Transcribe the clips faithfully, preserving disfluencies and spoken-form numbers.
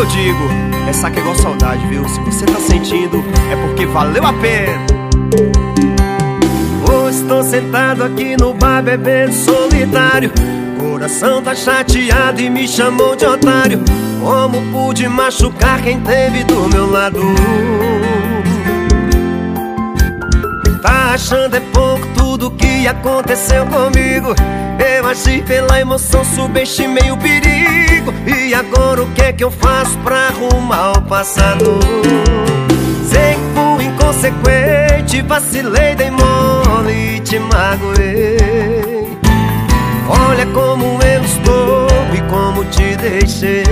eu digo, ressaca é igual saudade, viu? Se você tá sentindo, é porque valeu a pena. Hoje estou sentado aqui no bar bebendo solitário. Coração tá chateado e me chamou de otário. Como pude machucar quem teve do meu lado? Tá achando é pouco tudo que aconteceu comigo. Eu agi pela emoção, subestimei o perigo. E agora o que é que eu faço pra arrumar o passado? Sei que fui inconsequente, vacilei, dei mole e te magoei. Olha como eu estou e como te deixei.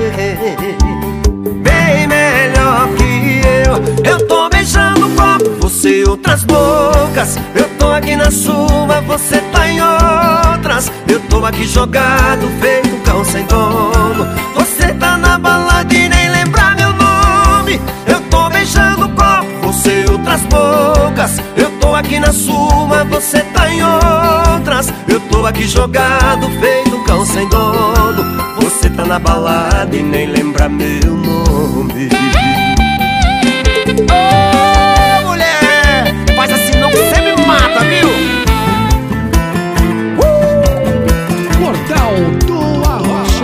Bem melhor que eu. Eu tô beijando um copo, você outras bocas. Eu tô aqui na sua, você tá em outras. Eu tô aqui jogado, feito um cão sem dono. Você tá na balada e nem lembra meu nome. Eu tô beijando um copo, você outras bocas. Eu tô aqui na sua, você tá em outras. Eu tô aqui jogado, feito um cão sem dono. Você tá na balada e nem lembra meu nome. Ô, mulher, faz assim não que você me mata, viu? Uh! Portal do Arrocha.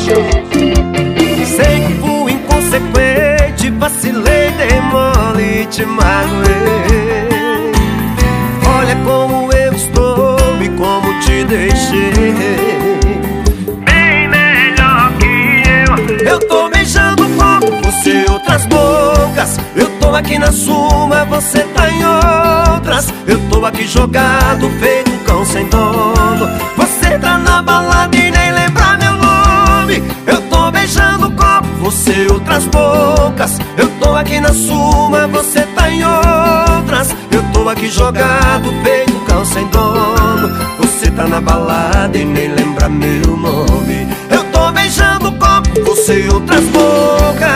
Sei que fui inconsequente, vacilei, dei mole e te magoei. Olha como eu estou e como te deixei. Bem melhor que eu. Eu tô beijando um copo, você outras bocas. Eu tô aqui na sua, você tá em outras. Eu tô aqui jogado, feito um cão sem dono. Você tá na balada e nem lembra meu nome. Eu tô beijando um copo, você outras bocas. Eu tô aqui na sua, você tá em outras. Eu tô aqui jogado, feito um cão sem dono. Você tá na balada e nem lembra meu nome. Eu tô beijando um copo, você outras bocas.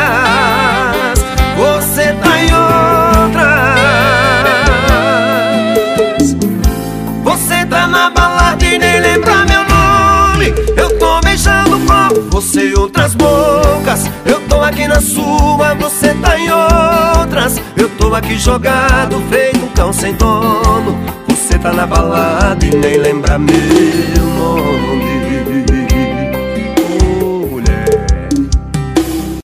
Você tá em outras. Você tá na balada e nem lembra meu nome. Eu tô beijando um copo, você outras bocas. Eu tô aqui na sua, você tá em outras. Eu tô aqui jogado, feito um cão sem dono. Você tá na balada e nem lembra meu nome.